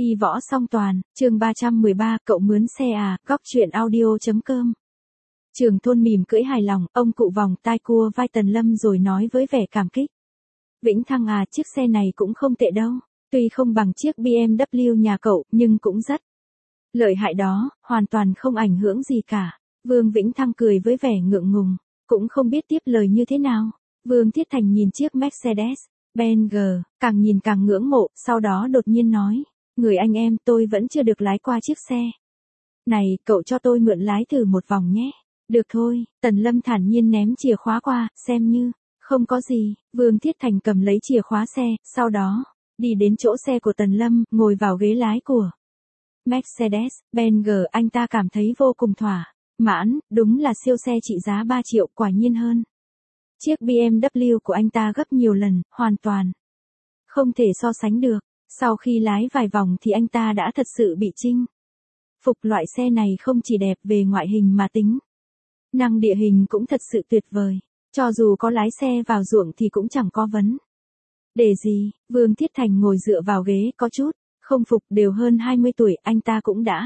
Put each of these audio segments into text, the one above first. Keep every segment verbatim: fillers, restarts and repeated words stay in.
Y võ song toàn, chương ba trăm mười ba, cậu mướn xe à, góc chuyện audio.com. Trường Thôn mỉm cưỡi hài lòng, ông cụ vòng tai cua vai Tần Lâm rồi nói với vẻ cảm kích. Vĩnh Thăng à, chiếc xe này cũng không tệ đâu, tuy không bằng chiếc bê em vê nhà cậu, nhưng cũng rất lợi hại đó, hoàn toàn không ảnh hưởng gì cả. Vương Vĩnh Thăng cười với vẻ ngượng ngùng, cũng không biết tiếp lời như thế nào. Vương Thiết Thành nhìn chiếc Mercedes-Benz, càng nhìn càng ngưỡng mộ, sau đó đột nhiên nói, người anh em tôi vẫn chưa được lái qua chiếc xe này, cậu cho tôi mượn lái thử một vòng nhé. Được thôi, Tần Lâm thản nhiên ném chìa khóa qua, xem như không có gì. Vương Thiết Thành cầm lấy chìa khóa xe, sau đó đi đến chỗ xe của Tần Lâm, ngồi vào ghế lái của Mercedes-Benz. Anh ta cảm thấy vô cùng thỏa mãn, đúng là siêu xe trị giá ba triệu, quả nhiên hơn chiếc bê em vê của anh ta gấp nhiều lần, hoàn toàn không thể so sánh được. Sau khi lái vài vòng thì anh ta đã thật sự bị chinh phục. Loại xe này không chỉ đẹp về ngoại hình mà tính năng địa hình cũng thật sự tuyệt vời. Cho dù có lái xe vào ruộng thì cũng chẳng có vấn đề gì. Vương Thiết Thành ngồi dựa vào ghế có chút không phục, đều hơn hai mươi tuổi, anh ta cũng đã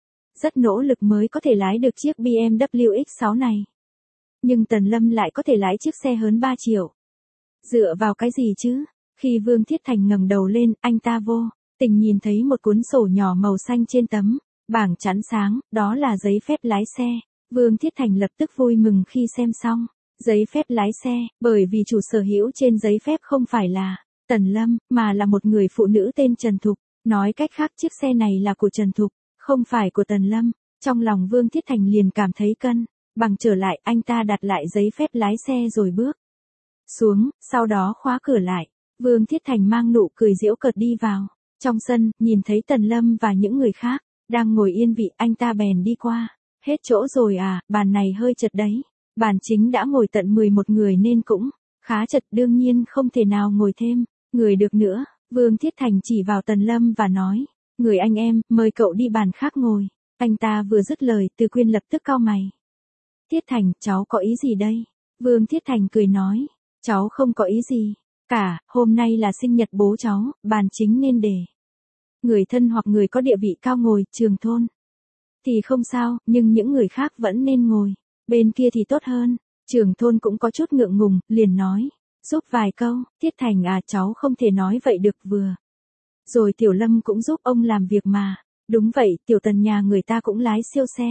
rất nỗ lực mới có thể lái được chiếc bê em vê X sáu này. Nhưng Tần Lâm lại có thể lái chiếc xe hơn ba triệu. Dựa vào cái gì chứ? Khi Vương Thiết Thành ngẩng đầu lên, anh ta vô tình nhìn thấy một cuốn sổ nhỏ màu xanh trên tấm bảng chắn sáng, đó là giấy phép lái xe. Vương Thiết Thành lập tức vui mừng khi xem xong giấy phép lái xe, bởi vì chủ sở hữu trên giấy phép không phải là Tần Lâm, mà là một người phụ nữ tên Trần Thục. Nói cách khác chiếc xe này là của Trần Thục, không phải của Tần Lâm. Trong lòng Vương Thiết Thành liền cảm thấy cân bằng trở lại, anh ta đặt lại giấy phép lái xe rồi bước xuống, sau đó khóa cửa lại. Vương Thiết Thành mang nụ cười giễu cợt đi vào trong sân, nhìn thấy Tần Lâm và những người khác đang ngồi yên vị, anh ta bèn đi qua. Hết chỗ rồi à, bàn này hơi chật đấy. Bàn chính đã ngồi tận mười một người nên cũng khá chật, đương nhiên không thể nào ngồi thêm người được nữa. Vương Thiết Thành chỉ vào Tần Lâm và nói, người anh em, mời cậu đi bàn khác ngồi. Anh ta vừa dứt lời, Từ Quyên lập tức cau mày. Thiết Thành, cháu có ý gì đây? Vương Thiết Thành cười nói, cháu không có ý gì cả, hôm nay là sinh nhật bố cháu, bàn chính nên để người thân hoặc người có địa vị cao ngồi. Trường Thôn thì không sao, nhưng những người khác vẫn nên ngồi bên kia thì tốt hơn. Trường Thôn cũng có chút ngượng ngùng, liền nói, giúp vài câu. Thiết Thành à, cháu không thể nói vậy được, vừa rồi Tiểu Lâm cũng giúp ông làm việc mà. Đúng vậy, Tiểu Tần nhà người ta cũng lái siêu xe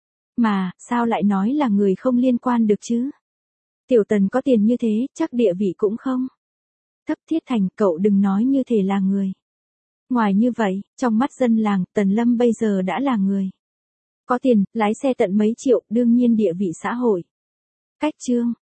mà, sao lại nói là người không liên quan được chứ? Tiểu Tần có tiền như thế, chắc địa vị cũng không thấp. Thiết Thành, cậu đừng nói như thể là người ngoài như vậy. Trong mắt dân làng, Tần Lâm bây giờ đã là người có tiền, lái xe tận mấy triệu, đương nhiên địa vị xã hội cách trương